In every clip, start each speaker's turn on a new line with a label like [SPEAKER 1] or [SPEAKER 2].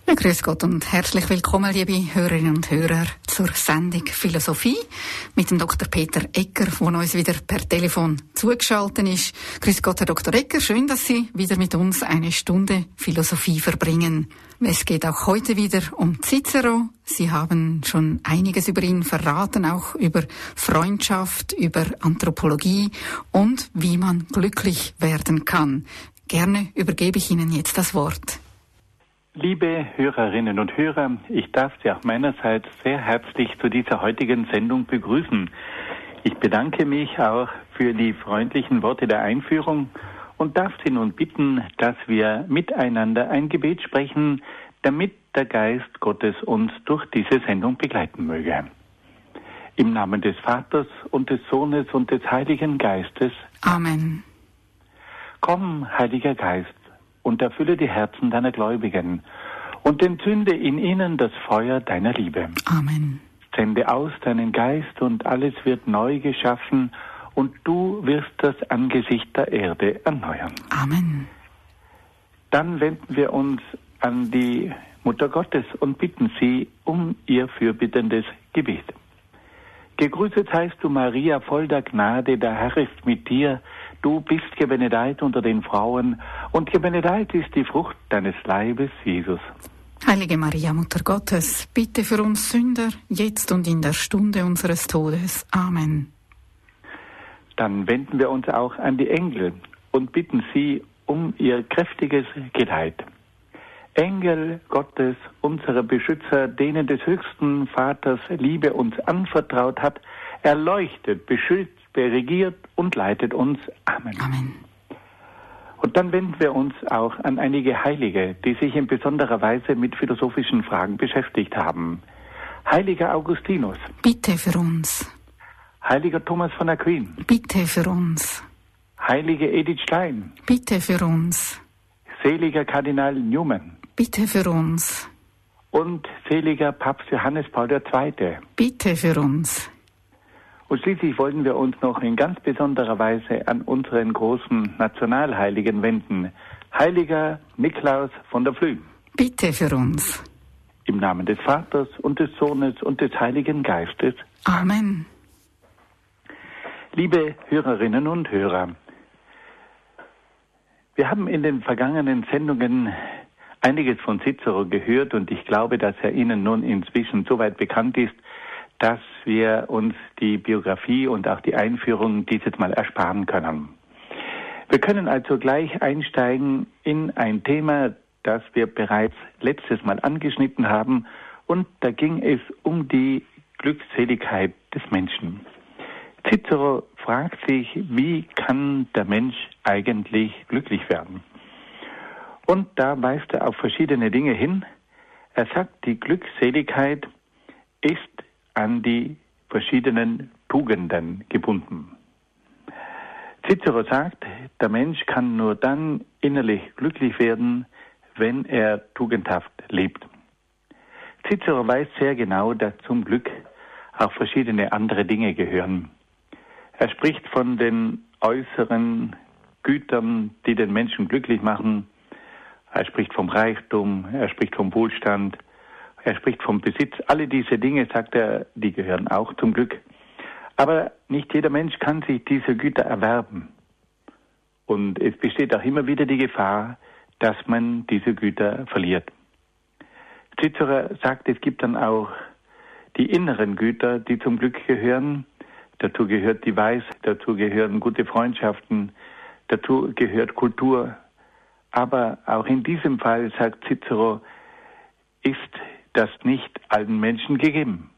[SPEAKER 1] Ja, grüß Gott und herzlich willkommen, liebe Hörerinnen und Hörer, zur Sendung Philosophie mit dem Dr. Peter Egger, der uns wieder per Telefon zugeschaltet ist. Grüß Gott, Herr Dr. Egger, schön, dass Sie wieder mit uns eine Stunde Philosophie verbringen. Es geht auch heute wieder um Cicero. Sie haben schon einiges über ihn verraten, auch über Freundschaft, über Anthropologie und wie man glücklich werden kann. Gerne übergebe ich Ihnen jetzt das Wort.
[SPEAKER 2] Liebe Hörerinnen und Hörer, ich darf Sie auch meinerseits sehr herzlich zu dieser heutigen Sendung begrüßen. Ich bedanke mich auch für die freundlichen Worte der Einführung und darf Sie nun bitten, dass wir miteinander ein Gebet sprechen, damit der Geist Gottes uns durch diese Sendung begleiten möge. Im Namen des Vaters und des Sohnes und des Heiligen Geistes.
[SPEAKER 1] Amen.
[SPEAKER 2] Komm, Heiliger Geist, und erfülle die Herzen deiner Gläubigen und entzünde in ihnen das Feuer deiner Liebe.
[SPEAKER 1] Amen.
[SPEAKER 2] Sende aus deinen Geist und alles wird neu geschaffen und du wirst das Angesicht der Erde erneuern.
[SPEAKER 1] Amen.
[SPEAKER 2] Dann wenden wir uns an die Mutter Gottes und bitten sie um ihr fürbittendes Gebet. Gegrüßet seist du, Maria, voll der Gnade, der Herr ist mit dir. Du bist gebenedeit unter den Frauen und gebenedeit ist die Frucht deines Leibes, Jesus.
[SPEAKER 1] Heilige Maria, Mutter Gottes, bitte für uns Sünder, jetzt und in der Stunde unseres Todes. Amen.
[SPEAKER 2] Dann wenden wir uns auch an die Engel und bitten sie um ihr kräftiges Geleit. Engel Gottes, unserer Beschützer, denen des höchsten Vaters Liebe uns anvertraut hat, erleuchtet, beschützt, regiert und leitet uns. Amen.
[SPEAKER 1] Amen.
[SPEAKER 2] Und dann wenden wir uns auch an einige Heilige, die sich in besonderer Weise mit philosophischen Fragen beschäftigt haben. Heiliger Augustinus.
[SPEAKER 1] Bitte für uns.
[SPEAKER 2] Heiliger Thomas von Aquin.
[SPEAKER 1] Bitte für uns.
[SPEAKER 2] Heilige Edith Stein.
[SPEAKER 1] Bitte für uns.
[SPEAKER 2] Seliger Kardinal Newman.
[SPEAKER 1] Bitte für uns.
[SPEAKER 2] Und seliger Papst Johannes Paul II.
[SPEAKER 1] Bitte für uns.
[SPEAKER 2] Und schließlich wollen wir uns noch in ganz besonderer Weise an unseren großen Nationalheiligen wenden. Heiliger Niklaus von der Flüh.
[SPEAKER 1] Bitte für uns.
[SPEAKER 2] Im Namen des Vaters und des Sohnes und des Heiligen Geistes.
[SPEAKER 1] Amen.
[SPEAKER 2] Liebe Hörerinnen und Hörer, wir haben in den vergangenen Sendungen einiges von Cicero gehört und ich glaube, dass er Ihnen nun inzwischen soweit bekannt ist, dass wir uns die Biografie und auch die Einführung dieses Mal ersparen können. Wir können also gleich einsteigen in ein Thema, das wir bereits letztes Mal angeschnitten haben, und da ging es um die Glückseligkeit des Menschen. Cicero fragt sich, wie kann der Mensch eigentlich glücklich werden? Und da weist er auf verschiedene Dinge hin. Er sagt, die Glückseligkeit ist an die verschiedenen Tugenden gebunden. Cicero sagt, der Mensch kann nur dann innerlich glücklich werden, wenn er tugendhaft lebt. Cicero weiß sehr genau, dass zum Glück auch verschiedene andere Dinge gehören. Er spricht von den äußeren Gütern, die den Menschen glücklich machen. Er spricht vom Reichtum, er spricht vom Wohlstand, er spricht vom Besitz. Alle diese Dinge, sagt er, die gehören auch zum Glück. Aber nicht jeder Mensch kann sich diese Güter erwerben. Und es besteht auch immer wieder die Gefahr, dass man diese Güter verliert. Cicero sagt, es gibt dann auch die inneren Güter, die zum Glück gehören. Dazu gehört die Weisheit, dazu gehören gute Freundschaften, dazu gehört Kultur. Aber auch in diesem Fall, sagt Cicero, ist das nicht allen Menschen gegeben.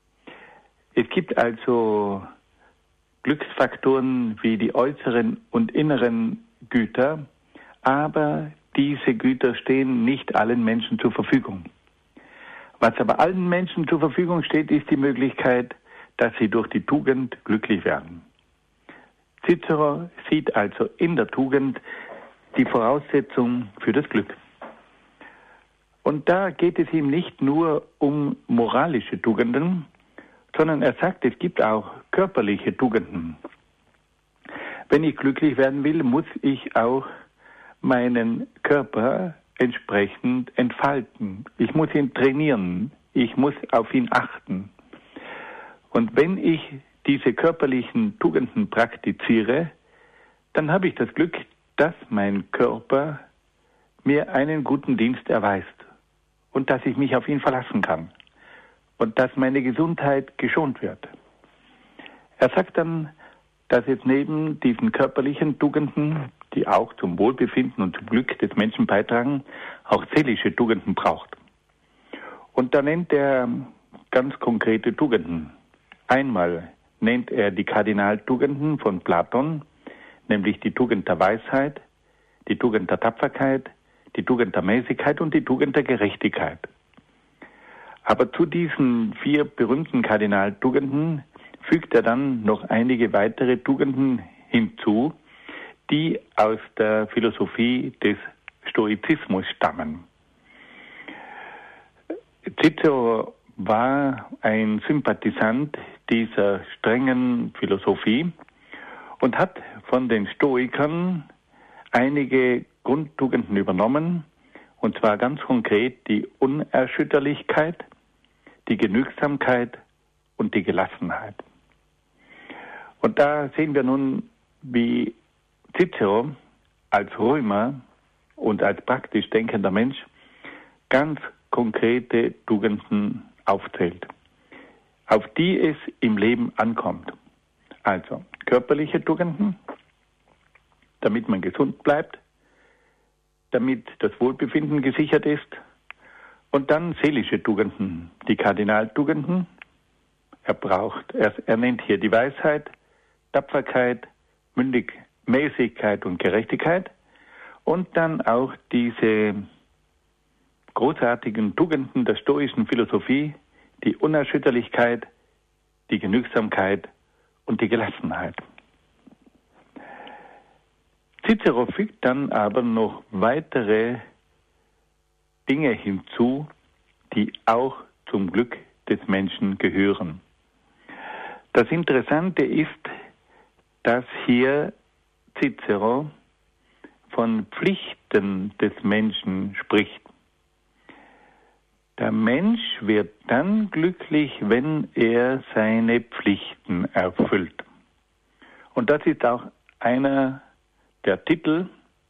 [SPEAKER 2] Es gibt also Glücksfaktoren wie die äußeren und inneren Güter, aber diese Güter stehen nicht allen Menschen zur Verfügung. Was aber allen Menschen zur Verfügung steht, ist die Möglichkeit, dass sie durch die Tugend glücklich werden. Cicero sieht also in der Tugend die Voraussetzung für das Glück. Und da geht es ihm nicht nur um moralische Tugenden, sondern er sagt, es gibt auch körperliche Tugenden. Wenn ich glücklich werden will, muss ich auch meinen Körper entsprechend entfalten. Ich muss ihn trainieren. Ich muss auf ihn achten. Und wenn ich diese körperlichen Tugenden praktiziere, dann habe ich das Glück, dass mein Körper mir einen guten Dienst erweist und dass ich mich auf ihn verlassen kann und dass meine Gesundheit geschont wird. Er sagt dann, dass es neben diesen körperlichen Tugenden, die auch zum Wohlbefinden und zum Glück des Menschen beitragen, auch seelische Tugenden braucht. Und da nennt er ganz konkrete Tugenden. Einmal nennt er die Kardinaltugenden von Platon, nämlich die Tugend der Weisheit, die Tugend der Tapferkeit, die Tugend der Mäßigkeit und die Tugend der Gerechtigkeit. Aber zu diesen 4 berühmten Kardinaltugenden fügt er dann noch einige weitere Tugenden hinzu, die aus der Philosophie des Stoizismus stammen. Cicero war ein Sympathisant dieser strengen Philosophie und hat von den Stoikern einige Grundtugenden übernommen, und zwar ganz konkret die Unerschütterlichkeit, die Genügsamkeit und die Gelassenheit. Und da sehen wir nun, wie Cicero als Römer und als praktisch denkender Mensch ganz konkrete Tugenden aufzählt, auf die es im Leben ankommt. Also körperliche Tugenden, damit man gesund bleibt, damit das Wohlbefinden gesichert ist, und dann seelische Tugenden, die Kardinaltugenden. Er nennt hier die Weisheit, Tapferkeit, Mäßigkeit und Gerechtigkeit und dann auch diese großartigen Tugenden der stoischen Philosophie, die Unerschütterlichkeit, die Genügsamkeit und die Gelassenheit. Cicero fügt dann aber noch weitere Dinge hinzu, die auch zum Glück des Menschen gehören. Das Interessante ist, dass hier Cicero von Pflichten des Menschen spricht. Der Mensch wird dann glücklich, wenn er seine Pflichten erfüllt. Und das ist auch ein Titel,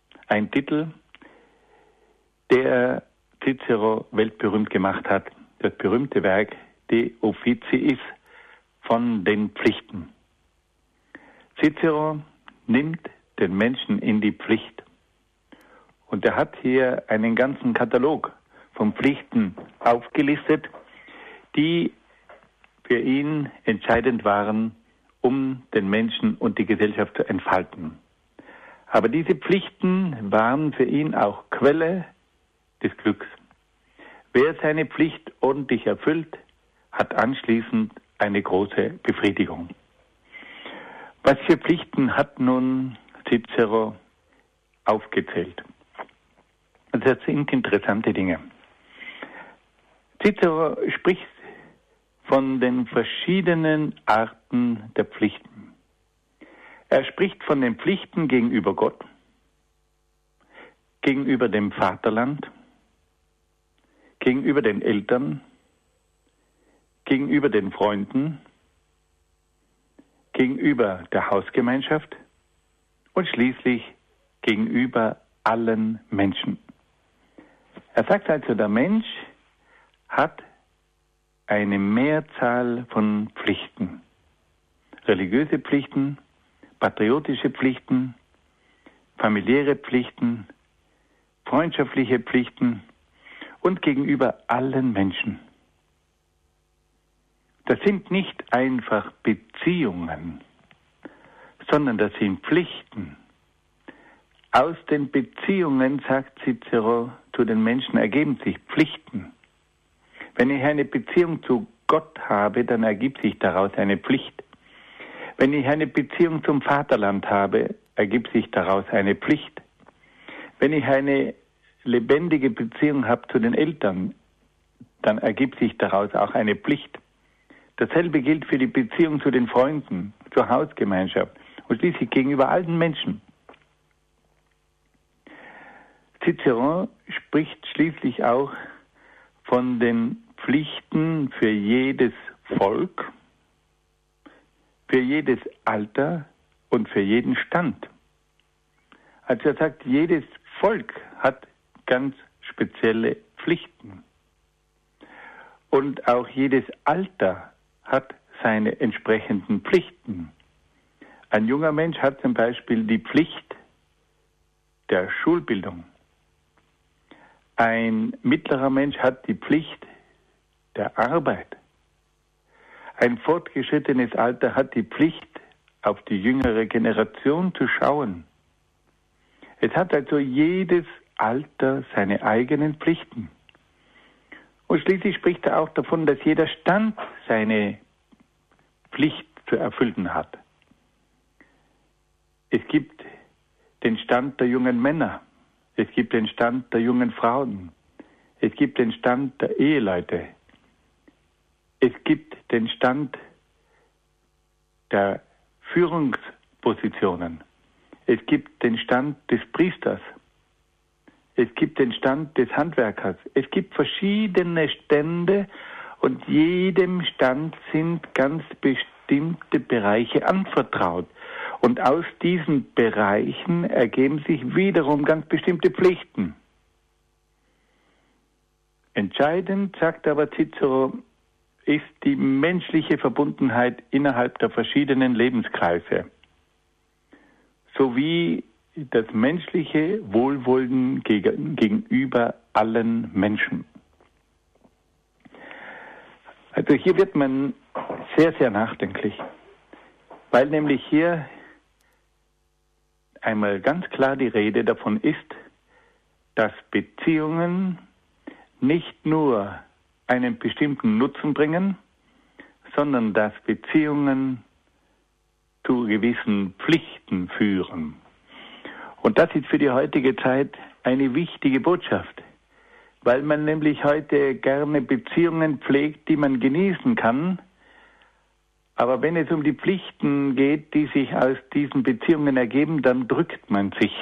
[SPEAKER 2] der Cicero weltberühmt gemacht hat, das berühmte Werk De Officiis, von den Pflichten. Cicero nimmt den Menschen in die Pflicht. Und er hat hier einen ganzen Katalog von Pflichten aufgelistet, die für ihn entscheidend waren, um den Menschen und die Gesellschaft zu entfalten. Aber diese Pflichten waren für ihn auch Quelle des Glücks. Wer seine Pflicht ordentlich erfüllt, hat anschließend eine große Befriedigung. Was für Pflichten hat nun Cicero aufgezählt? Das sind interessante Dinge. Cicero spricht von den verschiedenen Arten der Pflichten. Er spricht von den Pflichten gegenüber Gott, gegenüber dem Vaterland, gegenüber den Eltern, gegenüber den Freunden, gegenüber der Hausgemeinschaft und schließlich gegenüber allen Menschen. Er sagt also, der Mensch hat eine Mehrzahl von Pflichten. Religiöse Pflichten, patriotische Pflichten, familiäre Pflichten, freundschaftliche Pflichten und gegenüber allen Menschen. Das sind nicht einfach Beziehungen, sondern das sind Pflichten. Aus den Beziehungen, sagt Cicero, zu den Menschen ergeben sich Pflichten. Wenn ich eine Beziehung zu Gott habe, dann ergibt sich daraus eine Pflicht. Wenn ich eine Beziehung zum Vaterland habe, ergibt sich daraus eine Pflicht. Wenn ich eine lebendige Beziehung habe zu den Eltern, dann ergibt sich daraus auch eine Pflicht. Dasselbe gilt für die Beziehung zu den Freunden, zur Hausgemeinschaft und schließlich gegenüber allen Menschen. Cicero spricht schließlich auch von den Pflichten für jedes Volk, für jedes Alter und für jeden Stand. Also er sagt, jedes Volk hat ganz spezielle Pflichten. Und auch jedes Alter hat seine entsprechenden Pflichten. Ein junger Mensch hat zum Beispiel die Pflicht der Schulbildung. Ein mittlerer Mensch hat die Pflicht der Arbeit. Ein fortgeschrittenes Alter hat die Pflicht, auf die jüngere Generation zu schauen. Es hat also jedes Alter seine eigenen Pflichten. Und schließlich spricht er auch davon, dass jeder Stand seine Pflicht zu erfüllen hat. Es gibt den Stand der jungen Männer, es gibt den Stand der jungen Frauen, es gibt den Stand der Eheleute, es gibt den Stand der Führungspositionen, es gibt den Stand des Priesters, es gibt den Stand des Handwerkers, es gibt verschiedene Stände und jedem Stand sind ganz bestimmte Bereiche anvertraut. Und aus diesen Bereichen ergeben sich wiederum ganz bestimmte Pflichten. Entscheidend, sagt aber Cicero, ist die menschliche Verbundenheit innerhalb der verschiedenen Lebenskreise, sowie das menschliche Wohlwollen gegenüber allen Menschen. Also hier wird man sehr, sehr nachdenklich, weil nämlich hier einmal ganz klar die Rede davon ist, dass Beziehungen nicht nur einen bestimmten Nutzen bringen, sondern dass Beziehungen zu gewissen Pflichten führen. Und das ist für die heutige Zeit eine wichtige Botschaft, weil man nämlich heute gerne Beziehungen pflegt, die man genießen kann. Aber wenn es um die Pflichten geht, die sich aus diesen Beziehungen ergeben, dann drückt man sich.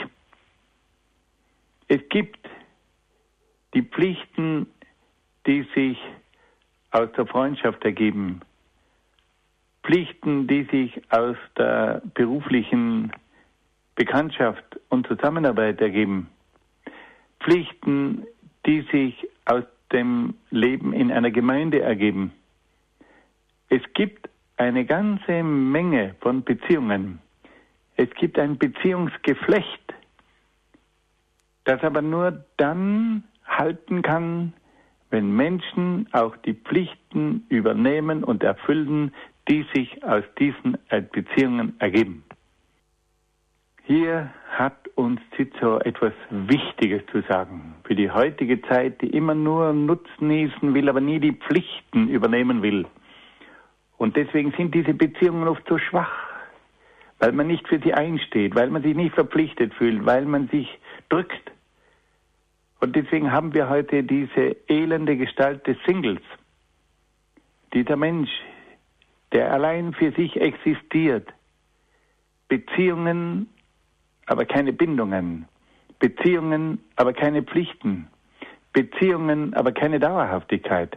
[SPEAKER 2] Es gibt die Pflichten, die sich aus der Freundschaft ergeben. Pflichten, die sich aus der beruflichen Bekanntschaft und Zusammenarbeit ergeben. Pflichten, die sich aus dem Leben in einer Gemeinde ergeben. Es gibt eine ganze Menge von Beziehungen. Es gibt ein Beziehungsgeflecht, das aber nur dann halten kann, wenn Menschen auch die Pflichten übernehmen und erfüllen, die sich aus diesen Beziehungen ergeben. Hier hat uns Cicero etwas Wichtiges zu sagen für die heutige Zeit, die immer nur nutznießen will, aber nie die Pflichten übernehmen will. Und deswegen sind diese Beziehungen oft so schwach, weil man nicht für sie einsteht, weil man sich nicht verpflichtet fühlt, weil man sich drückt. Und deswegen haben wir heute diese elende Gestalt des Singles. Dieser Mensch, der allein für sich existiert. Beziehungen, aber keine Bindungen. Beziehungen, aber keine Pflichten. Beziehungen, aber keine Dauerhaftigkeit.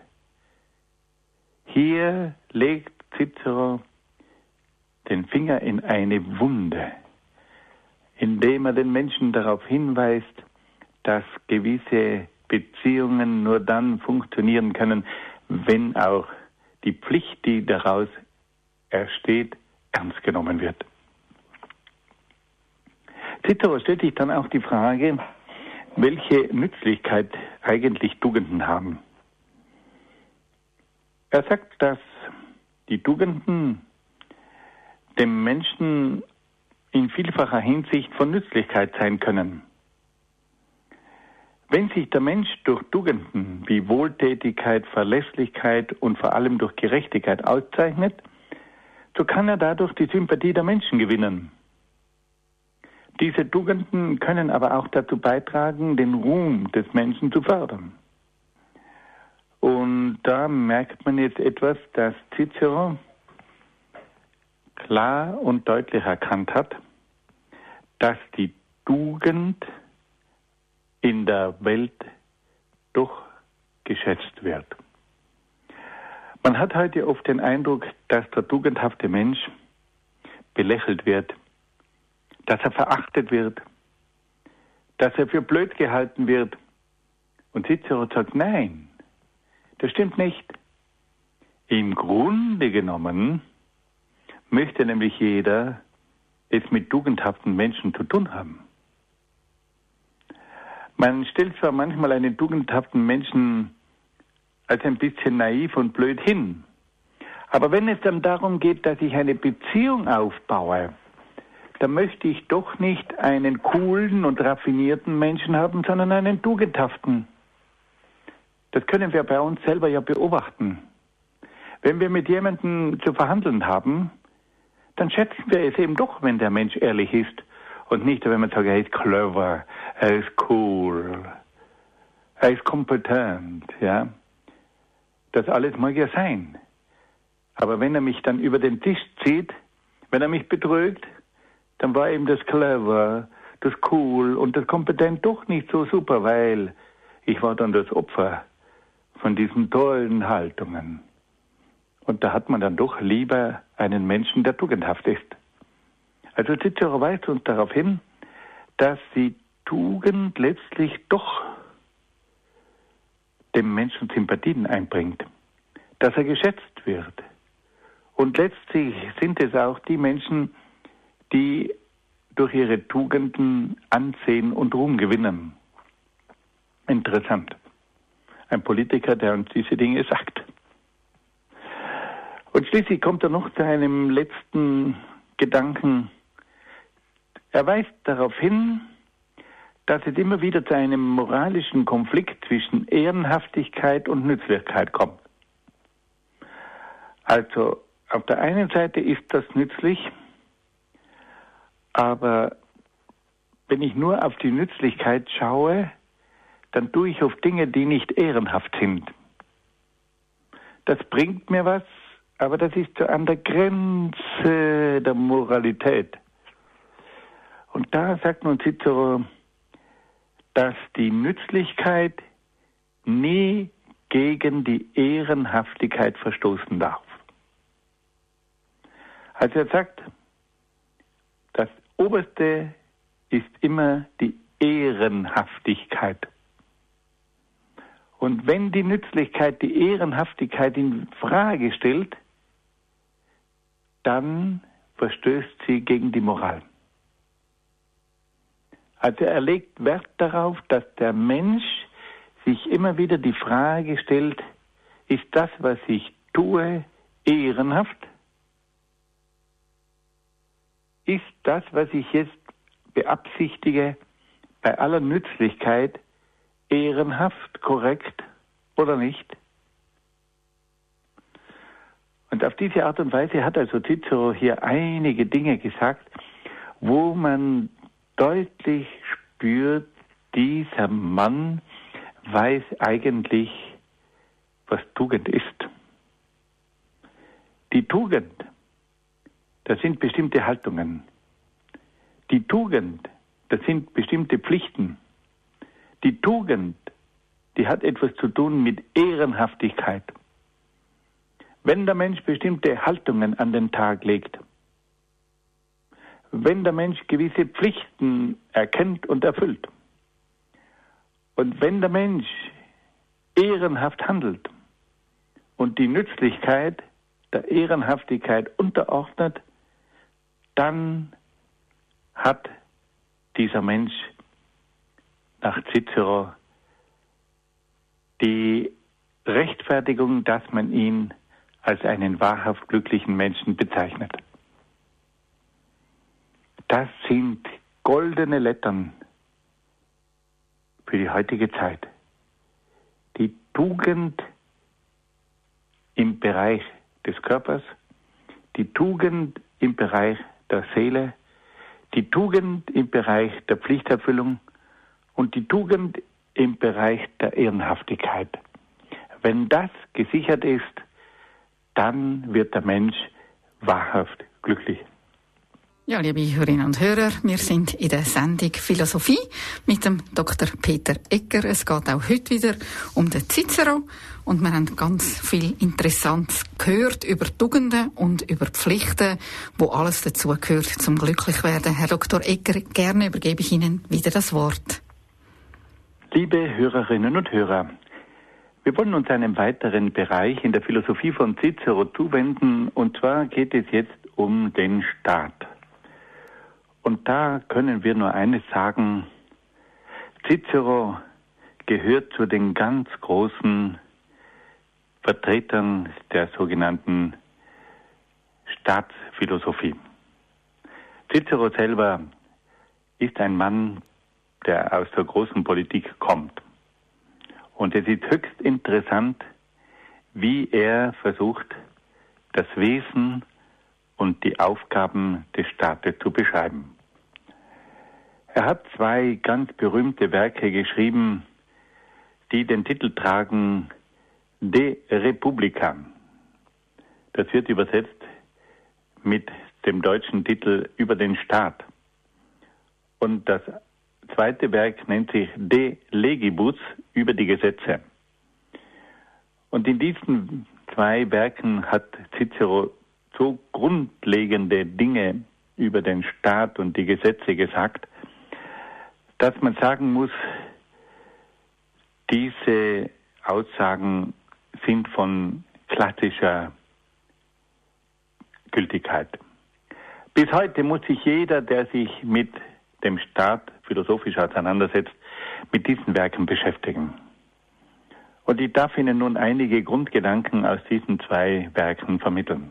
[SPEAKER 2] Hier legt Cicero den Finger in eine Wunde, indem er den Menschen darauf hinweist, dass gewisse Beziehungen nur dann funktionieren können, wenn auch die Pflicht, die daraus entsteht, ernst genommen wird. Cicero stellt sich dann auch die Frage, welche Nützlichkeit eigentlich Tugenden haben. Er sagt, dass die Tugenden dem Menschen in vielfacher Hinsicht von Nützlichkeit sein können. Wenn sich der Mensch durch Tugenden wie Wohltätigkeit, Verlässlichkeit und vor allem durch Gerechtigkeit auszeichnet, so kann er dadurch die Sympathie der Menschen gewinnen. Diese Tugenden können aber auch dazu beitragen, den Ruhm des Menschen zu fördern. Und da merkt man jetzt etwas, das Cicero klar und deutlich erkannt hat, dass die Tugend in der Welt doch geschätzt wird. Man hat heute oft den Eindruck, dass der tugendhafte Mensch belächelt wird, dass er verachtet wird, dass er für blöd gehalten wird. Und Cicero sagt, nein, das stimmt nicht. Im Grunde genommen möchte nämlich jeder es mit tugendhaften Menschen zu tun haben. Man stellt zwar manchmal einen tugendhaften Menschen als ein bisschen naiv und blöd hin, aber wenn es dann darum geht, dass ich eine Beziehung aufbaue, dann möchte ich doch nicht einen coolen und raffinierten Menschen haben, sondern einen tugendhaften. Das können wir bei uns selber ja beobachten. Wenn wir mit jemandem zu verhandeln haben, dann schätzen wir es eben doch, wenn der Mensch ehrlich ist und nicht, wenn man sagt, er ist clever, er ist cool, er ist kompetent, ja. Das alles mag ja sein. Aber wenn er mich dann über den Tisch zieht, wenn er mich betrügt, dann war eben das clever, das cool und das kompetent doch nicht so super, weil ich war dann das Opfer von diesen tollen Haltungen. Und da hat man dann doch lieber einen Menschen, der tugendhaft ist. Also Cicero weist uns darauf hin, dass die Tugend letztlich doch dem Menschen Sympathien einbringt, dass er geschätzt wird. Und letztlich sind es auch die Menschen, die durch ihre Tugenden Ansehen und Ruhm gewinnen. Interessant. Ein Politiker, der uns diese Dinge sagt. Und schließlich kommt er noch zu einem letzten Gedanken. Er weist darauf hin, dass es immer wieder zu einem moralischen Konflikt zwischen Ehrenhaftigkeit und Nützlichkeit kommt. Also auf der einen Seite ist das nützlich, aber wenn ich nur auf die Nützlichkeit schaue, dann tue ich oft Dinge, die nicht ehrenhaft sind. Das bringt mir was, aber das ist so an der Grenze der Moralität. Und da sagt nun Cicero, dass die Nützlichkeit nie gegen die Ehrenhaftigkeit verstoßen darf. Also er sagt, das Oberste ist immer die Ehrenhaftigkeit. Und wenn die Nützlichkeit die Ehrenhaftigkeit in Frage stellt, dann verstößt sie gegen die Moral. Also er legt Wert darauf, dass der Mensch sich immer wieder die Frage stellt, ist das, was ich tue, ehrenhaft? Ist das, was ich jetzt beabsichtige, bei aller Nützlichkeit ehrenhaft, korrekt oder nicht? Und auf diese Art und Weise hat also Cicero hier einige Dinge gesagt, wo man deutlich spürt, dieser Mann weiß eigentlich, was Tugend ist. Die Tugend, das sind bestimmte Haltungen. Die Tugend, das sind bestimmte Pflichten. Die Tugend, die hat etwas zu tun mit Ehrenhaftigkeit. Wenn der Mensch bestimmte Haltungen an den Tag legt, wenn der Mensch gewisse Pflichten erkennt und erfüllt, und wenn der Mensch ehrenhaft handelt und die Nützlichkeit der Ehrenhaftigkeit unterordnet, dann hat dieser Mensch nach Cicero die Rechtfertigung, dass man ihn als einen wahrhaft glücklichen Menschen bezeichnet. Das sind goldene Lettern für die heutige Zeit. Die Tugend im Bereich des Körpers, die Tugend im Bereich der Seele, die Tugend im Bereich der Pflichterfüllung und die Tugend im Bereich der Ehrenhaftigkeit. Wenn das gesichert ist, dann wird der Mensch wahrhaft glücklich.
[SPEAKER 1] Ja, liebe Hörerinnen und Hörer, wir sind in der Sendung Philosophie mit dem Dr. Peter Egger. Es geht auch heute wieder um den Cicero und wir haben ganz viel Interessantes gehört über Tugenden und über Pflichten, wo alles dazugehört zum Glücklichwerden. Herr Dr. Egger, gerne übergebe ich Ihnen wieder das Wort.
[SPEAKER 2] Liebe Hörerinnen und Hörer, wir wollen uns einem weiteren Bereich in der Philosophie von Cicero zuwenden, und zwar geht es jetzt um den Staat. Und da können wir nur eines sagen: Cicero gehört zu den ganz großen Vertretern der sogenannten Staatsphilosophie. Cicero selber ist ein Mann, der aus der großen Politik kommt. Und es ist höchst interessant, wie er versucht, das Wesen und die Aufgaben des Staates zu beschreiben. Er hat 2 ganz berühmte Werke geschrieben, die den Titel tragen De Republica. Das wird übersetzt mit dem deutschen Titel Über den Staat. Und das zweite Werk nennt sich De Legibus, über die Gesetze. Und in diesen 2 Werken hat Cicero so grundlegende Dinge über den Staat und die Gesetze gesagt, dass man sagen muss, diese Aussagen sind von klassischer Gültigkeit. Bis heute muss sich jeder, der sich mit dem Staat philosophisch auseinandersetzt, mit diesen Werken beschäftigen. Und ich darf Ihnen nun einige Grundgedanken aus diesen 2 Werken vermitteln.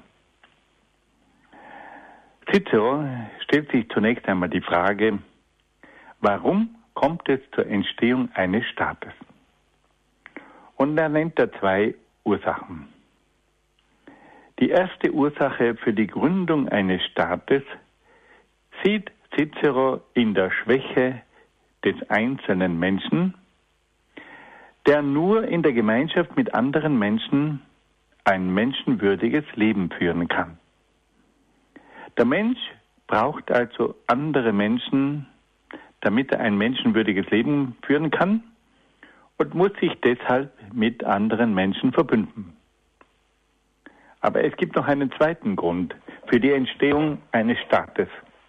[SPEAKER 2] Cicero stellt sich zunächst einmal die Frage: Warum kommt es zur Entstehung eines Staates? Und er nennt da 2 Ursachen. Die erste Ursache für die Gründung eines Staates sieht Cicero in der Schwäche des einzelnen Menschen, der nur in der Gemeinschaft mit anderen Menschen ein menschenwürdiges Leben führen kann. Der Mensch braucht also andere Menschen, damit er ein menschenwürdiges Leben führen kann, und muss sich deshalb mit anderen Menschen verbünden. Aber es gibt noch einen zweiten Grund für die Entstehung eines Staates.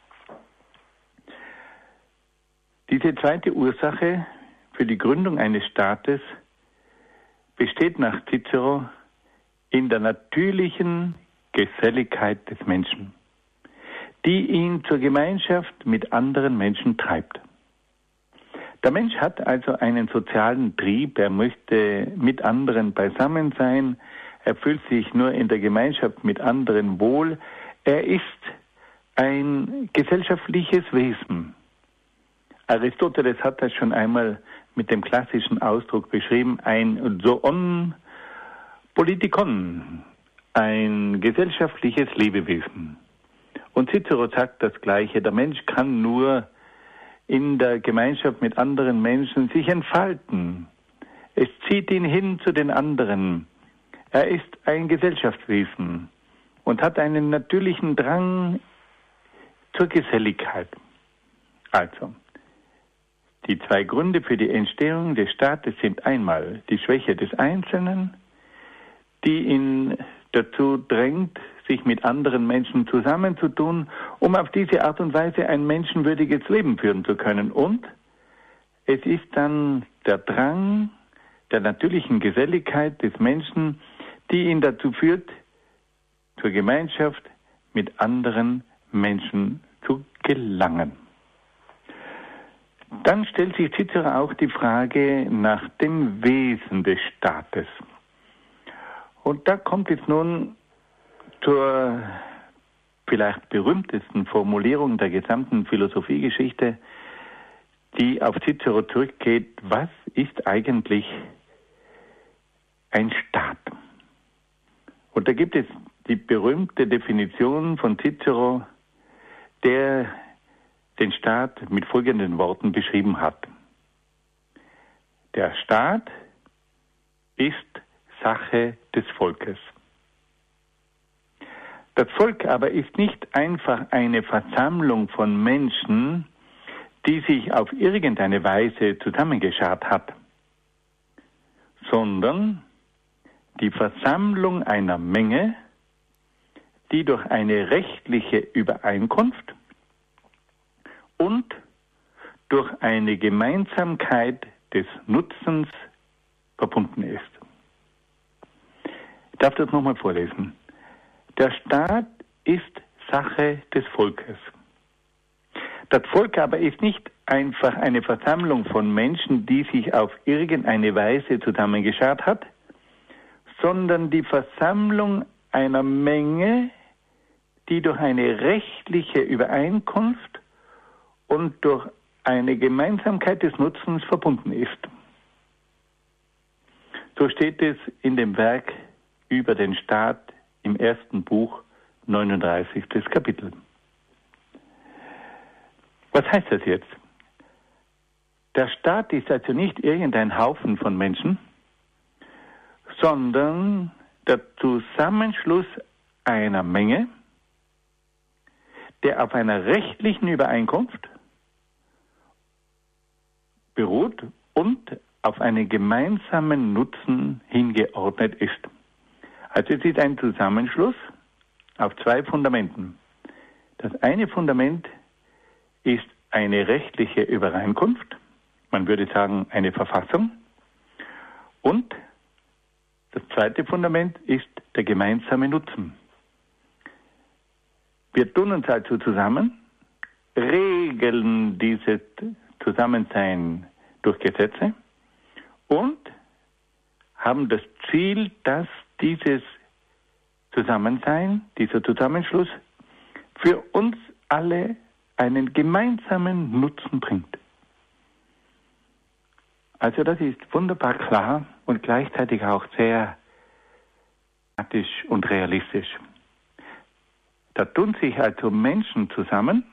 [SPEAKER 2] Diese zweite Ursache für die Gründung eines Staates besteht nach Cicero in der natürlichen Geselligkeit des Menschen, die ihn zur Gemeinschaft mit anderen Menschen treibt. Der Mensch hat also einen sozialen Trieb, er möchte mit anderen beisammen sein, er fühlt sich nur in der Gemeinschaft mit anderen wohl, er ist ein gesellschaftliches Wesen. Aristoteles hat das schon einmal mit dem klassischen Ausdruck beschrieben, ein Zoon Politikon, ein gesellschaftliches Lebewesen. Und Cicero sagt das Gleiche: Der Mensch kann nur in der Gemeinschaft mit anderen Menschen sich entfalten. Es zieht ihn hin zu den anderen. Er ist ein Gesellschaftswesen und hat einen natürlichen Drang zur Geselligkeit. Also, die 2 Gründe für die Entstehung des Staates sind einmal die Schwäche des Einzelnen, die ihn dazu drängt, sich mit anderen Menschen zusammenzutun, um auf diese Art und Weise ein menschenwürdiges Leben führen zu können. Und es ist dann der Drang der natürlichen Geselligkeit des Menschen, die ihn dazu führt, zur Gemeinschaft mit anderen Menschen zu gelangen. Dann stellt sich Cicero auch die Frage nach dem Wesen des Staates. Und da kommt es nun zur vielleicht berühmtesten Formulierung der gesamten Philosophiegeschichte, die auf Cicero zurückgeht: Was ist eigentlich ein Staat? Und da gibt es die berühmte Definition von Cicero, der den Staat mit folgenden Worten beschrieben hat: Der Staat ist Sache des Volkes. Das Volk aber ist nicht einfach eine Versammlung von Menschen, die sich auf irgendeine Weise zusammengeschart hat, sondern die Versammlung einer Menge, die durch eine rechtliche Übereinkunft und durch eine Gemeinsamkeit des Nutzens verbunden ist. Ich darf das nochmal vorlesen. Der Staat ist Sache des Volkes. Das Volk aber ist nicht einfach eine Versammlung von Menschen, die sich auf irgendeine Weise zusammengeschart hat, sondern die Versammlung einer Menge, die durch eine rechtliche Übereinkunft und durch eine Gemeinsamkeit des Nutzens verbunden ist. So steht es in dem Werk über den Staat im ersten Buch, 39. Kapitel. Was heißt das jetzt? Der Staat ist also nicht irgendein Haufen von Menschen, sondern der Zusammenschluss einer Menge, der auf einer rechtlichen Übereinkunft beruht und auf einen gemeinsamen Nutzen hingeordnet ist. Also es ist ein Zusammenschluss auf zwei Fundamenten. Das eine Fundament ist eine rechtliche Übereinkunft, man würde sagen eine Verfassung, und das zweite Fundament ist der gemeinsame Nutzen. Wir tun uns also zusammen, regeln dieses Zusammensein durch Gesetze und haben das Ziel, dass dieses Zusammensein, dieser Zusammenschluss für uns alle einen gemeinsamen Nutzen bringt. Also das ist wunderbar klar und gleichzeitig auch sehr pragmatisch und realistisch. Da tun sich also Menschen zusammen,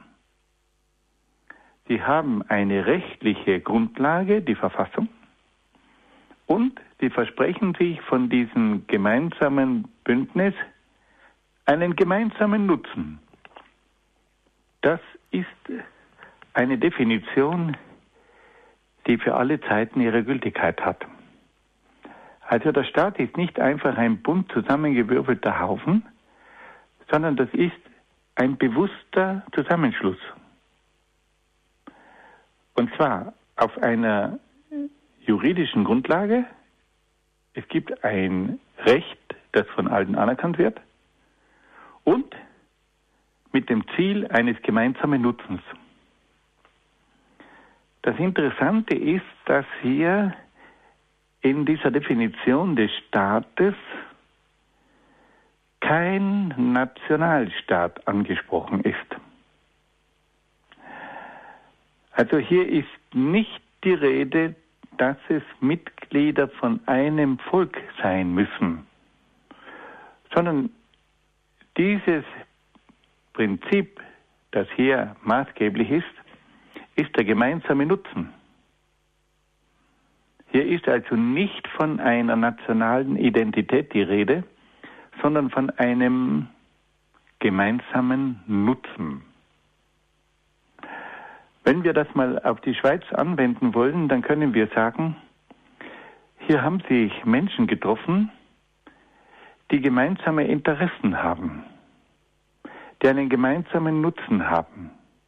[SPEAKER 2] sie haben eine rechtliche Grundlage, die Verfassung, und sie versprechen sich von diesem gemeinsamen Bündnis einen gemeinsamen Nutzen. Das ist eine Definition, die für alle Zeiten ihre Gültigkeit hat. Also der Staat ist nicht einfach ein bunt zusammengewürfelter Haufen, sondern das ist ein bewusster Zusammenschluss. Und zwar auf einer juridischen Grundlage. Es gibt ein Recht, das von allen anerkannt wird, und mit dem Ziel eines gemeinsamen Nutzens. Das Interessante ist, dass hier in dieser Definition des Staates kein Nationalstaat angesprochen ist. Also hier ist nicht die Rede, dass es Mitglieder von einem Volk sein müssen, sondern dieses Prinzip, das hier maßgeblich ist der gemeinsame Nutzen. Hier ist also nicht von einer nationalen Identität die Rede, sondern von einem gemeinsamen Nutzen. Wenn wir das mal auf die Schweiz anwenden wollen, dann können wir sagen, hier haben sich Menschen getroffen, die gemeinsame Interessen haben, die einen gemeinsamen Nutzen haben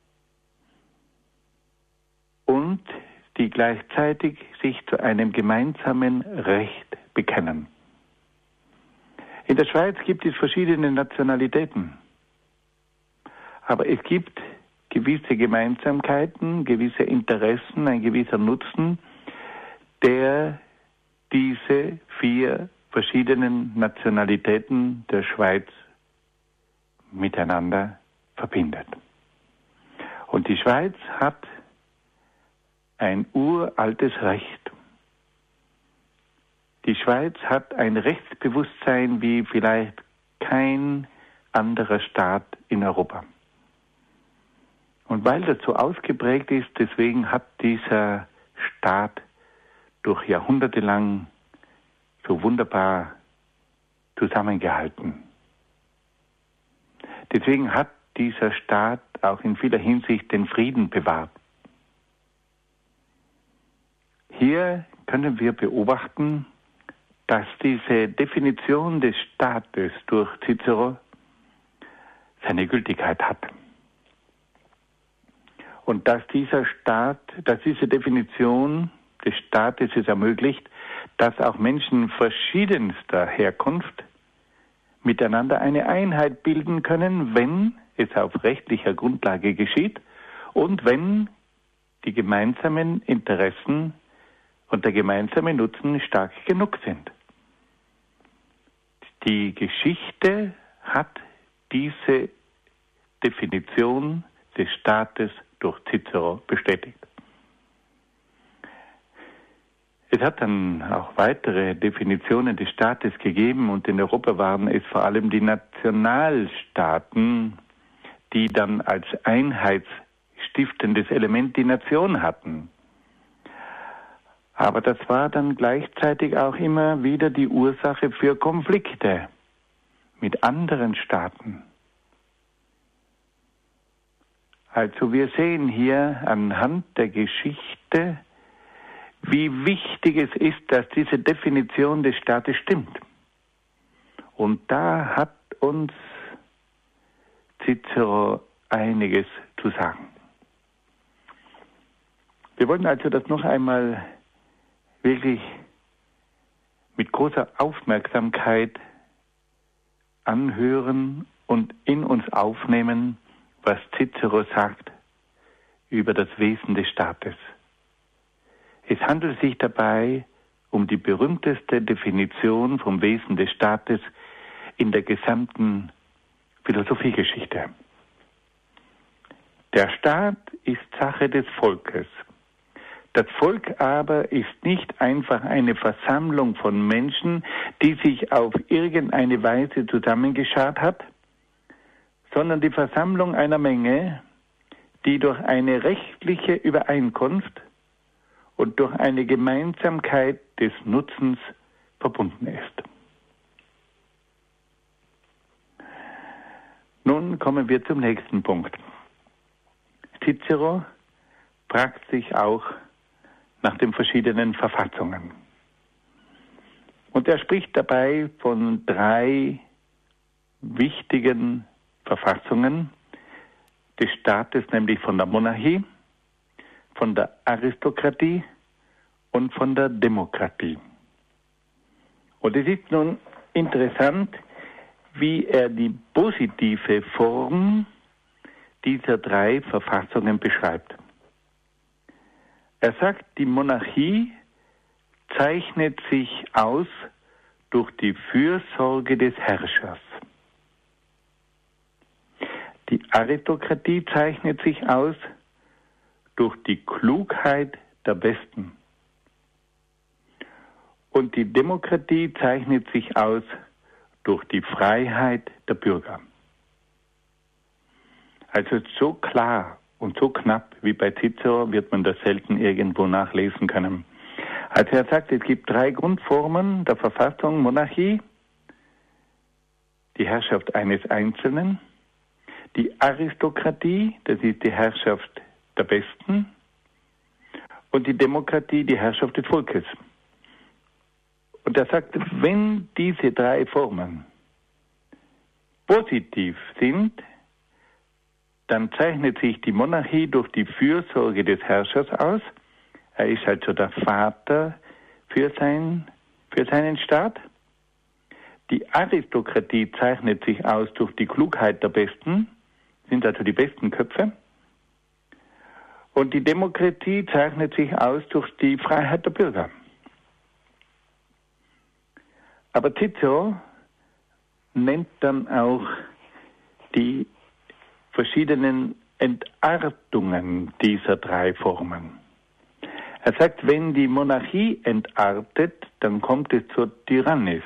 [SPEAKER 2] und die gleichzeitig sich zu einem gemeinsamen Recht bekennen. In der Schweiz gibt es verschiedene Nationalitäten, aber es gibt gewisse Gemeinsamkeiten, gewisse Interessen, ein gewisser Nutzen, der diese 4 verschiedenen Nationalitäten der Schweiz miteinander verbindet. Und die Schweiz hat ein uraltes Recht. Die Schweiz hat ein Rechtsbewusstsein wie vielleicht kein anderer Staat in Europa. Und weil das so ausgeprägt ist, deswegen hat dieser Staat durch Jahrhunderte lang so wunderbar zusammengehalten. Deswegen hat dieser Staat auch in vieler Hinsicht den Frieden bewahrt. Hier können wir beobachten, dass diese Definition des Staates durch Cicero seine Gültigkeit hat. Und dass diese Definition des Staates es ermöglicht, dass auch Menschen verschiedenster Herkunft miteinander eine Einheit bilden können, wenn es auf rechtlicher Grundlage geschieht und wenn die gemeinsamen Interessen und der gemeinsame Nutzen stark genug sind. Die Geschichte hat diese Definition des Staates durch Cicero bestätigt. Es hat dann auch weitere Definitionen des Staates gegeben und in Europa waren es vor allem die Nationalstaaten, die dann als einheitsstiftendes Element die Nation hatten. Aber das war dann gleichzeitig auch immer wieder die Ursache für Konflikte mit anderen Staaten. Also wir sehen hier anhand der Geschichte, wie wichtig es ist, dass diese Definition des Staates stimmt. Und da hat uns Cicero einiges zu sagen. Wir wollen also das noch einmal wirklich mit großer Aufmerksamkeit anhören und in uns aufnehmen, was Cicero sagt über das Wesen des Staates. Es handelt sich dabei um die berühmteste Definition vom Wesen des Staates in der gesamten Philosophiegeschichte. Der Staat ist Sache des Volkes. Das Volk aber ist nicht einfach eine Versammlung von Menschen, die sich auf irgendeine Weise zusammengeschart hat, sondern die Versammlung einer Menge, die durch eine rechtliche Übereinkunft und durch eine Gemeinsamkeit des Nutzens verbunden ist. Nun kommen wir zum nächsten Punkt. Cicero fragt sich auch nach den verschiedenen Verfassungen. Und er spricht dabei von 3 wichtigen Verfassungen des Staates, nämlich von der Monarchie, von der Aristokratie und von der Demokratie. Und es ist nun interessant, wie er die positive Form dieser 3 Verfassungen beschreibt. Er sagt, die Monarchie zeichnet sich aus durch die Fürsorge des Herrschers. Die Aristokratie zeichnet sich aus durch die Klugheit der Besten. Und die Demokratie zeichnet sich aus durch die Freiheit der Bürger. Also so klar und so knapp wie bei Cicero wird man das selten irgendwo nachlesen können. Also er sagt, es gibt 3 Grundformen der Verfassung: Monarchie, die Herrschaft eines Einzelnen, die Aristokratie, das ist die Herrschaft der Besten, und die Demokratie, die Herrschaft des Volkes. Und er sagt, wenn diese 3 Formen positiv sind, dann zeichnet sich die Monarchie durch die Fürsorge des Herrschers aus. Er ist also der Vater für seinen Staat. Die Aristokratie zeichnet sich aus durch die Klugheit der Besten, sind also die besten Köpfe. Und die Demokratie zeichnet sich aus durch die Freiheit der Bürger. Aber Cicero nennt dann auch die verschiedenen Entartungen dieser 3 Formen. Er sagt, wenn die Monarchie entartet, dann kommt es zur Tyrannis.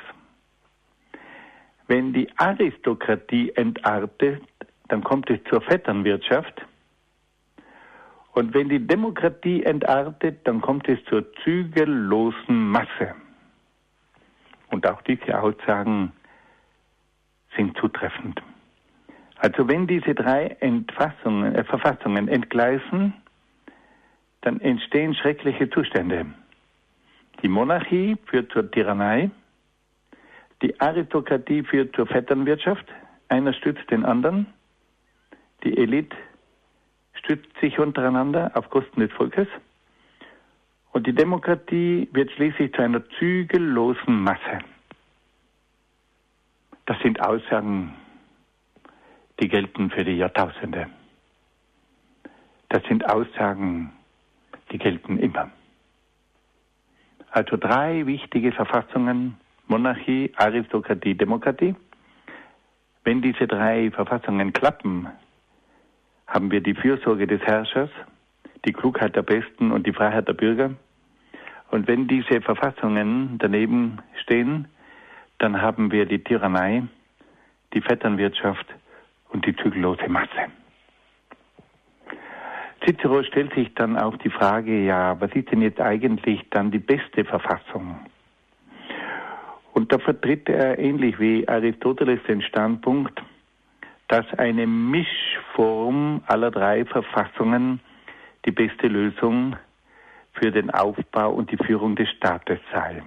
[SPEAKER 2] Wenn die Aristokratie entartet, dann kommt es zur Vetternwirtschaft. Und wenn die Demokratie entartet, dann kommt es zur zügellosen Masse. Und auch diese Aussagen sind zutreffend. Also wenn diese drei Verfassungen entgleisen, dann entstehen schreckliche Zustände. Die Monarchie führt zur Tyrannei, die Aristokratie führt zur Vetternwirtschaft, einer stützt den anderen, die Elite stützt sich untereinander auf Kosten des Volkes und die Demokratie wird schließlich zu einer zügellosen Masse. Das sind Aussagen, die gelten für die Jahrtausende. Das sind Aussagen, die gelten immer. Also drei wichtige Verfassungen: Monarchie, Aristokratie, Demokratie. Wenn diese drei Verfassungen klappen, haben wir die Fürsorge des Herrschers, die Klugheit der Besten und die Freiheit der Bürger. Und wenn diese Verfassungen daneben stehen, dann haben wir die Tyrannei, die Vetternwirtschaft und die zügellose Masse. Cicero stellt sich dann auch die Frage, ja, was ist denn jetzt eigentlich dann die beste Verfassung? Und da vertritt er ähnlich wie Aristoteles den Standpunkt, dass eine Mischform aller drei Verfassungen die beste Lösung für den Aufbau und die Führung des Staates sei.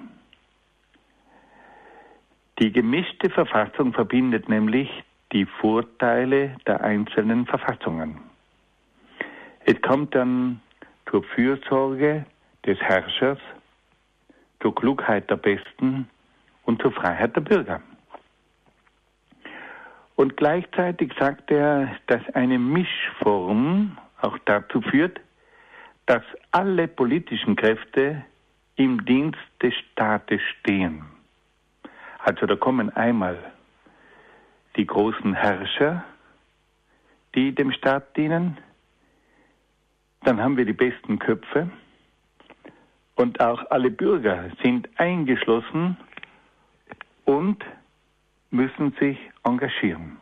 [SPEAKER 2] Die gemischte Verfassung verbindet nämlich die Vorteile der einzelnen Verfassungen. Es kommt dann zur Fürsorge des Herrschers, zur Klugheit der Besten und zur Freiheit der Bürger. Und gleichzeitig sagt er, dass eine Mischform auch dazu führt, dass alle politischen Kräfte im Dienst des Staates stehen. Also da kommen einmal die großen Herrscher, die dem Staat dienen, dann haben wir die besten Köpfe und auch alle Bürger sind eingeschlossen und müssen sich engagieren.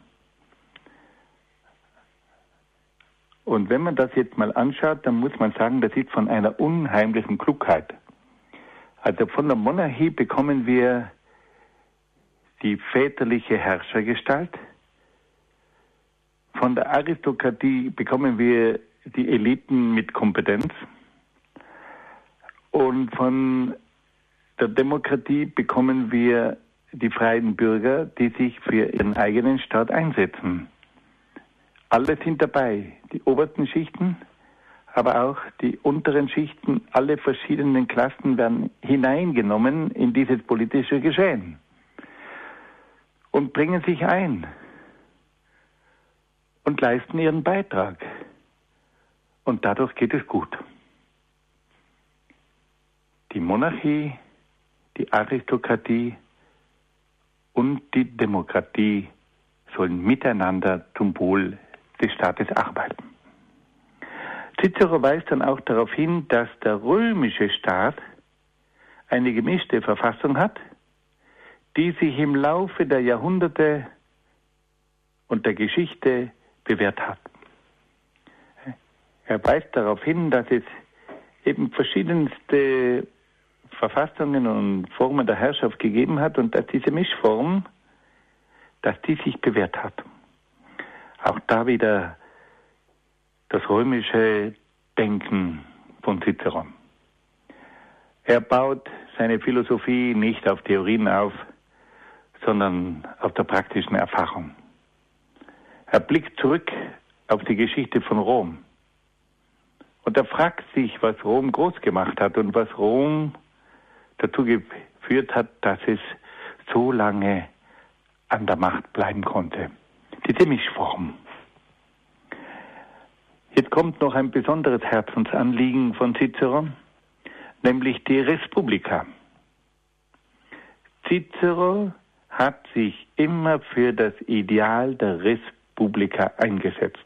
[SPEAKER 2] Und wenn man das jetzt mal anschaut, dann muss man sagen, das ist von einer unheimlichen Klugheit. Also von der Monarchie bekommen wir die väterliche Herrschergestalt, von der Aristokratie bekommen wir die Eliten mit Kompetenz und von der Demokratie bekommen wir die freien Bürger, die sich für ihren eigenen Staat einsetzen. Alle sind dabei, die obersten Schichten, aber auch die unteren Schichten, alle verschiedenen Klassen werden hineingenommen in dieses politische Geschehen und bringen sich ein und leisten ihren Beitrag. Und dadurch geht es gut. Die Monarchie, die Aristokratie und die Demokratie sollen miteinander zum Wohl des Staates arbeiten. Cicero weist dann auch darauf hin, dass der römische Staat eine gemischte Verfassung hat, die sich im Laufe der Jahrhunderte und der Geschichte bewährt hat. Er weist darauf hin, dass es eben verschiedenste Verfassungen und Formen der Herrschaft gegeben hat und dass diese Mischform, dass die sich bewährt hat. Auch da wieder das römische Denken von Cicero. Er baut seine Philosophie nicht auf Theorien auf, sondern auf der praktischen Erfahrung. Er blickt zurück auf die Geschichte von Rom. Und er fragt sich, was Rom groß gemacht hat und was Rom dazu geführt hat, dass es so lange an der Macht bleiben konnte. Diese Mischform. Jetzt kommt noch ein besonderes Herzensanliegen von Cicero, nämlich die Respublika. Cicero hat sich immer für das Ideal der Respublika eingesetzt.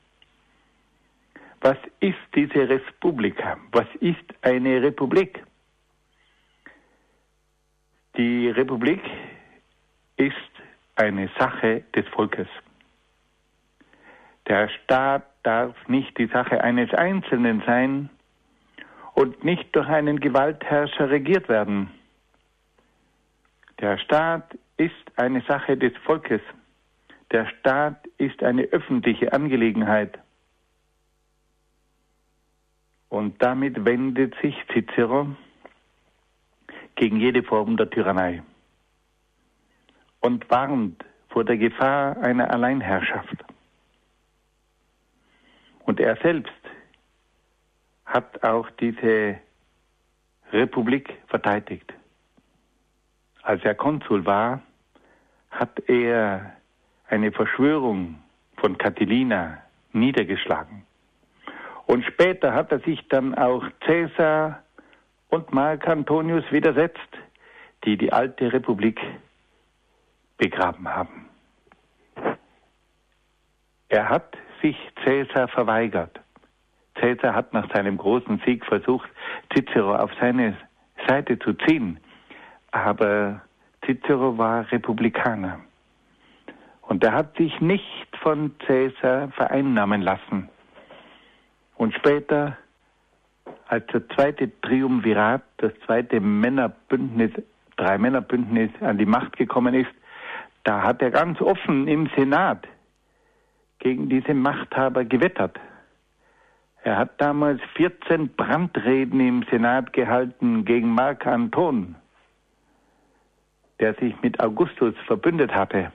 [SPEAKER 2] Was ist diese Respublika? Was ist eine Republik? Die Republik ist eine Sache des Volkes. Der Staat darf nicht die Sache eines Einzelnen sein und nicht durch einen Gewaltherrscher regiert werden. Der Staat ist eine Sache des Volkes. Der Staat ist eine öffentliche Angelegenheit. Und damit wendet sich Cicero gegen jede Form der Tyrannei und warnt vor der Gefahr einer Alleinherrschaft. Und er selbst hat auch diese Republik verteidigt. Als er Konsul war, hat er eine Verschwörung von Catilina niedergeschlagen. Und später hat er sich dann auch Caesar und Marc Antonius widersetzt, die die alte Republik begraben haben. Er hat sich Caesar verweigert. Caesar hat nach seinem großen Sieg versucht, Cicero auf seine Seite zu ziehen. Aber Cicero war Republikaner. Und er hat sich nicht von Caesar vereinnahmen lassen. Und später, als das zweite Triumvirat, das zweite Drei-Männer-Bündnis an die Macht gekommen ist, da hat er ganz offen im Senat gegen diese Machthaber gewettert. Er hat damals 14 Brandreden im Senat gehalten gegen Marc Anton, der sich mit Augustus verbündet hatte.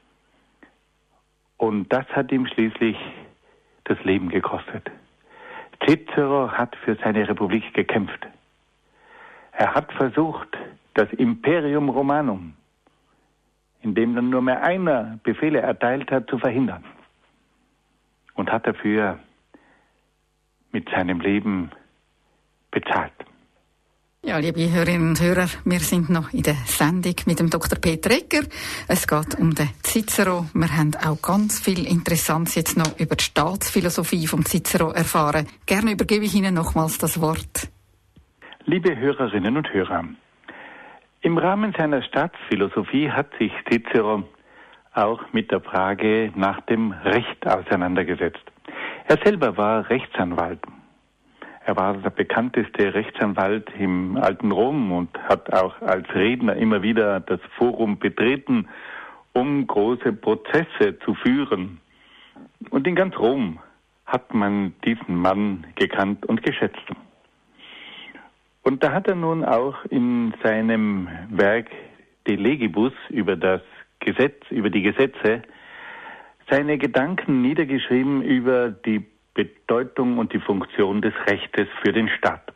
[SPEAKER 2] Und das hat ihm schließlich das Leben gekostet. Cicero hat für seine Republik gekämpft. Er hat versucht, das Imperium Romanum, in dem dann nur mehr einer Befehle erteilt hat, zu verhindern. Und hat dafür mit seinem Leben bezahlt.
[SPEAKER 1] Ja, liebe Hörerinnen und Hörer, wir sind noch in der Sendung mit dem Dr. Peter Egger. Es geht um den Cicero. Wir haben auch ganz viel Interessantes jetzt noch über die Staatsphilosophie vom Cicero erfahren. Gerne übergebe ich Ihnen nochmals das Wort.
[SPEAKER 2] Liebe Hörerinnen und Hörer, im Rahmen seiner Staatsphilosophie hat sich Cicero auch mit der Frage nach dem Recht auseinandergesetzt. Er selber war Rechtsanwalt. Er war der bekannteste Rechtsanwalt im alten Rom und hat auch als Redner immer wieder das Forum betreten, um große Prozesse zu führen. Und in ganz Rom hat man diesen Mann gekannt und geschätzt. Und da hat er nun auch in seinem Werk De Legibus über die Gesetze, seine Gedanken niedergeschrieben über die Bedeutung und die Funktion des Rechtes für den Staat.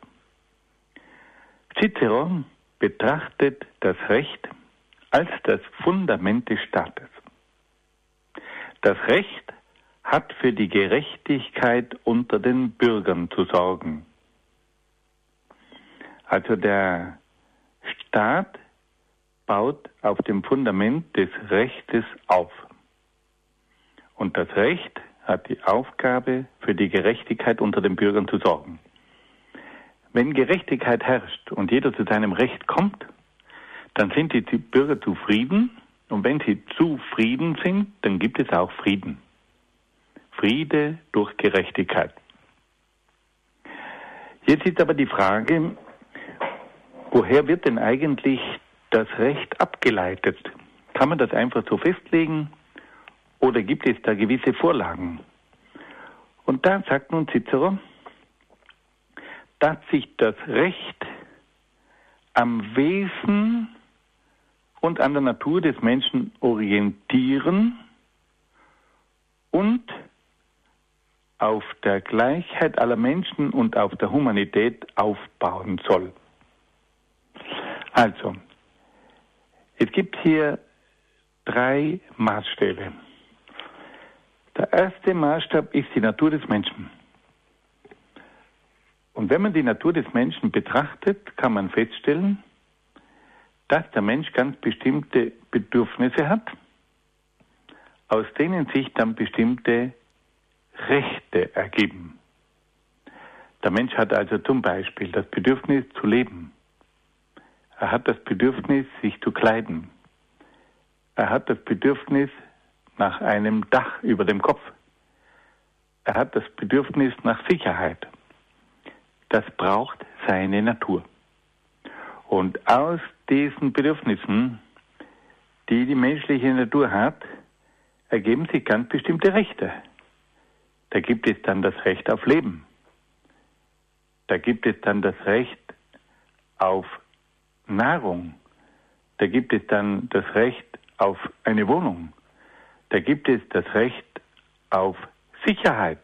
[SPEAKER 2] Cicero betrachtet das Recht als das Fundament des Staates. Das Recht hat für die Gerechtigkeit unter den Bürgern zu sorgen. Also der Staat baut auf dem Fundament des Rechtes auf. Und das Recht hat die Aufgabe, für die Gerechtigkeit unter den Bürgern zu sorgen. Wenn Gerechtigkeit herrscht und jeder zu seinem Recht kommt, dann sind die Bürger zufrieden. Und wenn sie zufrieden sind, dann gibt es auch Frieden. Friede durch Gerechtigkeit. Jetzt ist aber die Frage, woher wird denn eigentlich das Recht abgeleitet? Kann man das einfach so festlegen? Oder gibt es da gewisse Vorlagen? Und da sagt nun Cicero, dass sich das Recht am Wesen und an der Natur des Menschen orientieren und auf der Gleichheit aller Menschen und auf der Humanität aufbauen soll. Also, es gibt hier 3 Maßstäbe. Der erste Maßstab ist die Natur des Menschen. Und wenn man die Natur des Menschen betrachtet, kann man feststellen, dass der Mensch ganz bestimmte Bedürfnisse hat, aus denen sich dann bestimmte Rechte ergeben. Der Mensch hat also zum Beispiel das Bedürfnis zu leben. Er hat das Bedürfnis, sich zu kleiden. Er hat das Bedürfnis nach einem Dach über dem Kopf. Er hat das Bedürfnis nach Sicherheit. Das braucht seine Natur. Und aus diesen Bedürfnissen, die die menschliche Natur hat, ergeben sich ganz bestimmte Rechte. Da gibt es dann das Recht auf Leben. Da gibt es dann das Recht auf Nahrung. Da gibt es dann das Recht auf eine Wohnung. Da gibt es das Recht auf Sicherheit.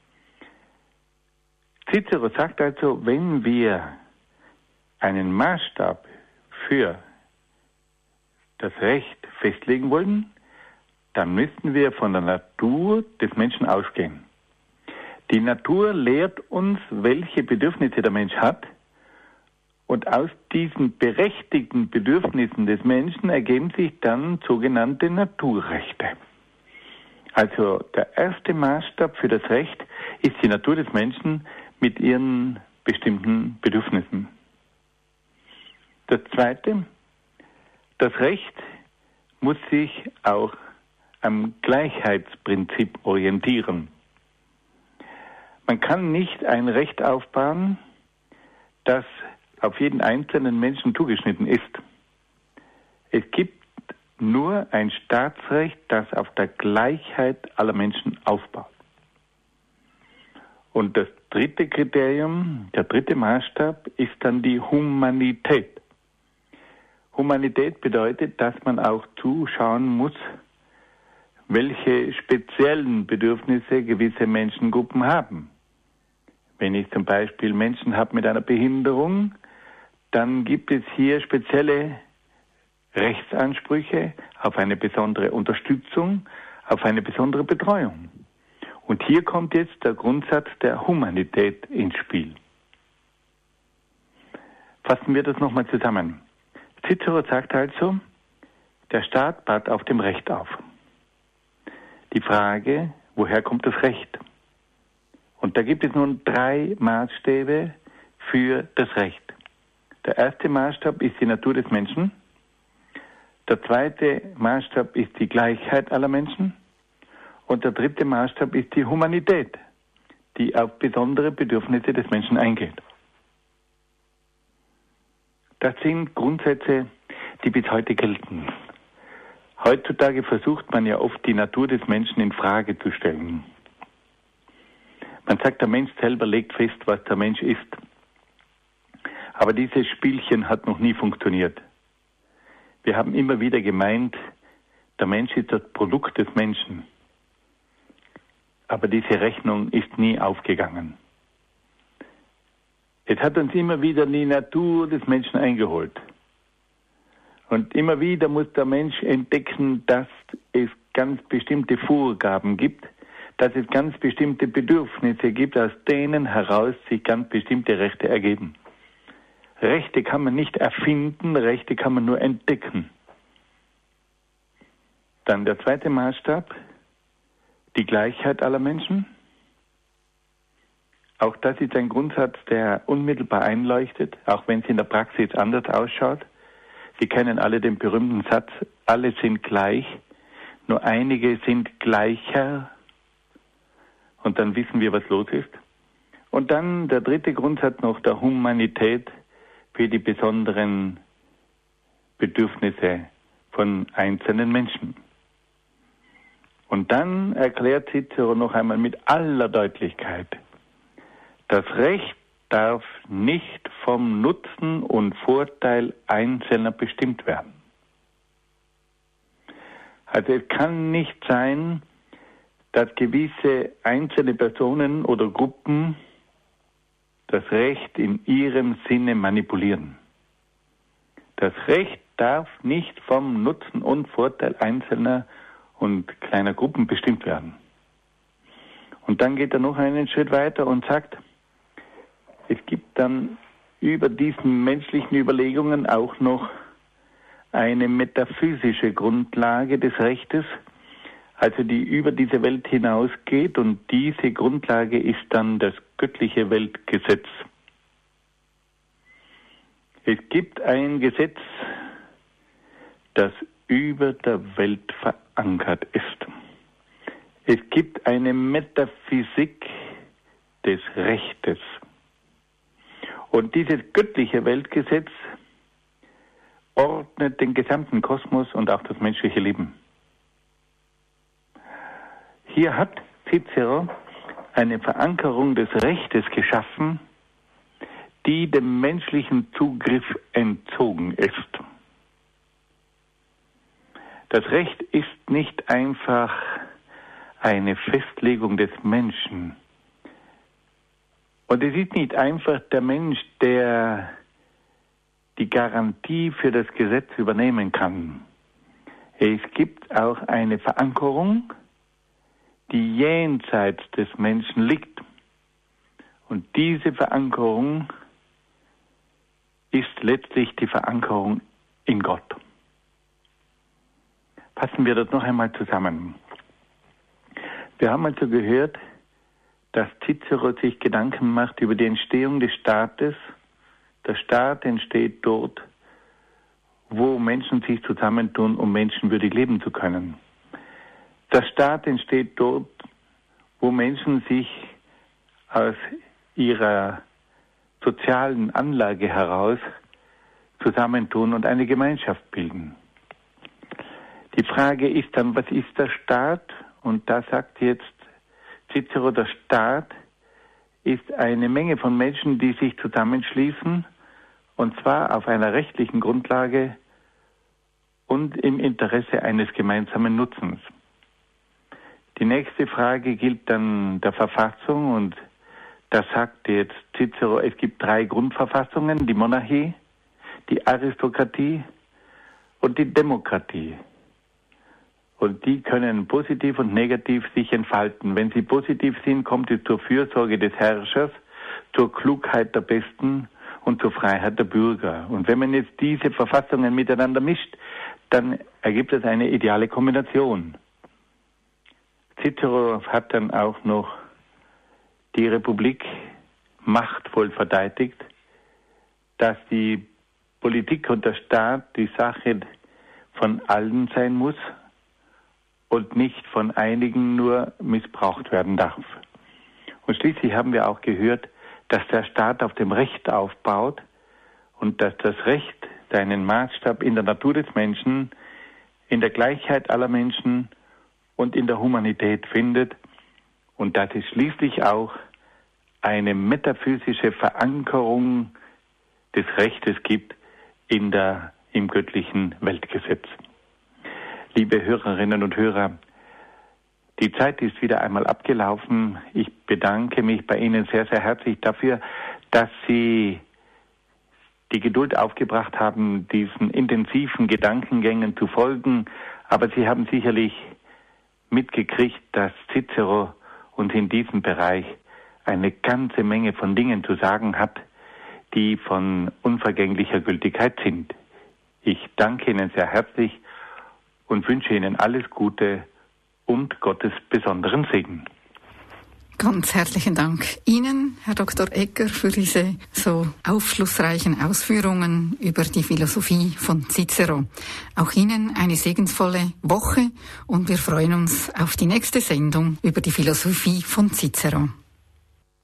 [SPEAKER 2] Cicero sagt also, wenn wir einen Maßstab für das Recht festlegen wollen, dann müssen wir von der Natur des Menschen ausgehen. Die Natur lehrt uns, welche Bedürfnisse der Mensch hat, und aus diesen berechtigten Bedürfnissen des Menschen ergeben sich dann sogenannte Naturrechte. Also der erste Maßstab für das Recht ist die Natur des Menschen mit ihren bestimmten Bedürfnissen. Das zweite, das Recht muss sich auch am Gleichheitsprinzip orientieren. Man kann nicht ein Recht aufbauen, das auf jeden einzelnen Menschen zugeschnitten ist. Es gibt nur ein Staatsrecht, das auf der Gleichheit aller Menschen aufbaut. Und das dritte Kriterium, der dritte Maßstab, ist dann die Humanität. Humanität bedeutet, dass man auch zuschauen muss, welche speziellen Bedürfnisse gewisse Menschengruppen haben. Wenn ich zum Beispiel Menschen habe mit einer Behinderung, dann gibt es hier spezielle Rechtsansprüche auf eine besondere Unterstützung, auf eine besondere Betreuung. Und hier kommt jetzt der Grundsatz der Humanität ins Spiel. Fassen wir das nochmal zusammen. Cicero sagt also, der Staat baut auf dem Recht auf. Die Frage, woher kommt das Recht? Und da gibt es nun 3 Maßstäbe für das Recht. Der erste Maßstab ist die Natur des Menschen. Der zweite Maßstab ist die Gleichheit aller Menschen. Und der dritte Maßstab ist die Humanität, die auf besondere Bedürfnisse des Menschen eingeht. Das sind Grundsätze, die bis heute gelten. Heutzutage versucht man ja oft, die Natur des Menschen in Frage zu stellen. Man sagt, der Mensch selber legt fest, was der Mensch ist. Aber dieses Spielchen hat noch nie funktioniert. Wir haben immer wieder gemeint, der Mensch ist das Produkt des Menschen. Aber diese Rechnung ist nie aufgegangen. Es hat uns immer wieder die Natur des Menschen eingeholt. Und immer wieder muss der Mensch entdecken, dass es ganz bestimmte Vorgaben gibt, dass es ganz bestimmte Bedürfnisse gibt, aus denen heraus sich ganz bestimmte Rechte ergeben. Rechte kann man nicht erfinden, Rechte kann man nur entdecken. Dann der zweite Maßstab, die Gleichheit aller Menschen. Auch das ist ein Grundsatz, der unmittelbar einleuchtet, auch wenn es in der Praxis anders ausschaut. Sie kennen alle den berühmten Satz, alle sind gleich, nur einige sind gleicher. Und dann wissen wir, was los ist. Und dann der dritte Grundsatz noch der Humanität für die besonderen Bedürfnisse von einzelnen Menschen. Und dann erklärt Cicero noch einmal mit aller Deutlichkeit, das Recht darf nicht vom Nutzen und Vorteil Einzelner bestimmt werden. Also es kann nicht sein, dass gewisse einzelne Personen oder Gruppen das Recht in ihrem Sinne manipulieren. Das Recht darf nicht vom Nutzen und Vorteil Einzelner und kleiner Gruppen bestimmt werden. Und dann geht er noch einen Schritt weiter und sagt, es gibt dann über diesen menschlichen Überlegungen auch noch eine metaphysische Grundlage des Rechtes, also die über diese Welt hinausgeht, und diese Grundlage ist dann das göttliche Weltgesetz. Es gibt ein Gesetz, das über der Welt verankert ist. Es gibt eine Metaphysik des Rechtes. Und dieses göttliche Weltgesetz ordnet den gesamten Kosmos und auch das menschliche Leben. Hier hat Cicero eine Verankerung des Rechtes geschaffen, die dem menschlichen Zugriff entzogen ist. Das Recht ist nicht einfach eine Festlegung des Menschen. Und es ist nicht einfach der Mensch, der die Garantie für das Gesetz übernehmen kann. Es gibt auch eine Verankerung, die jenseits des Menschen liegt. Und diese Verankerung ist letztlich die Verankerung in Gott. Fassen wir das noch einmal zusammen. Wir haben also gehört, dass Cicero sich Gedanken macht über die Entstehung des Staates. Der Staat entsteht dort, wo Menschen sich zusammentun, um menschenwürdig leben zu können. Der Staat entsteht dort, wo Menschen sich aus ihrer sozialen Anlage heraus zusammentun und eine Gemeinschaft bilden. Die Frage ist dann, was ist der Staat? Und da sagt jetzt Cicero, der Staat ist eine Menge von Menschen, die sich zusammenschließen, und zwar auf einer rechtlichen Grundlage und im Interesse eines gemeinsamen Nutzens. Die nächste Frage gilt dann der Verfassung, und da sagt jetzt Cicero, es gibt 3 Grundverfassungen, die Monarchie, die Aristokratie und die Demokratie. Und die können positiv und negativ sich entfalten. Wenn sie positiv sind, kommt es zur Fürsorge des Herrschers, zur Klugheit der Besten und zur Freiheit der Bürger. Und wenn man jetzt diese Verfassungen miteinander mischt, dann ergibt es eine ideale Kombination. Cicero hat dann auch noch die Republik machtvoll verteidigt, dass die Politik und der Staat die Sache von allen sein muss und nicht von einigen nur missbraucht werden darf. Und schließlich haben wir auch gehört, dass der Staat auf dem Recht aufbaut und dass das Recht seinen Maßstab in der Natur des Menschen, in der Gleichheit aller Menschen und in der Humanität findet und dass es schließlich auch eine metaphysische Verankerung des Rechtes gibt im göttlichen Weltgesetz. Liebe Hörerinnen und Hörer, die Zeit ist wieder einmal abgelaufen. Ich bedanke mich bei Ihnen sehr, sehr herzlich dafür, dass Sie die Geduld aufgebracht haben, diesen intensiven Gedankengängen zu folgen. Aber Sie haben sicherlich mitgekriegt, dass Cicero uns in diesem Bereich eine ganze Menge von Dingen zu sagen hat, die von unvergänglicher Gültigkeit sind. Ich danke Ihnen sehr herzlich und wünsche Ihnen alles Gute und Gottes besonderen Segen.
[SPEAKER 1] Ganz herzlichen Dank Ihnen, Herr Dr. Egger, für diese so aufschlussreichen Ausführungen über die Philosophie von Cicero. Auch Ihnen eine segensvolle Woche und wir freuen uns auf die nächste Sendung über die Philosophie von Cicero.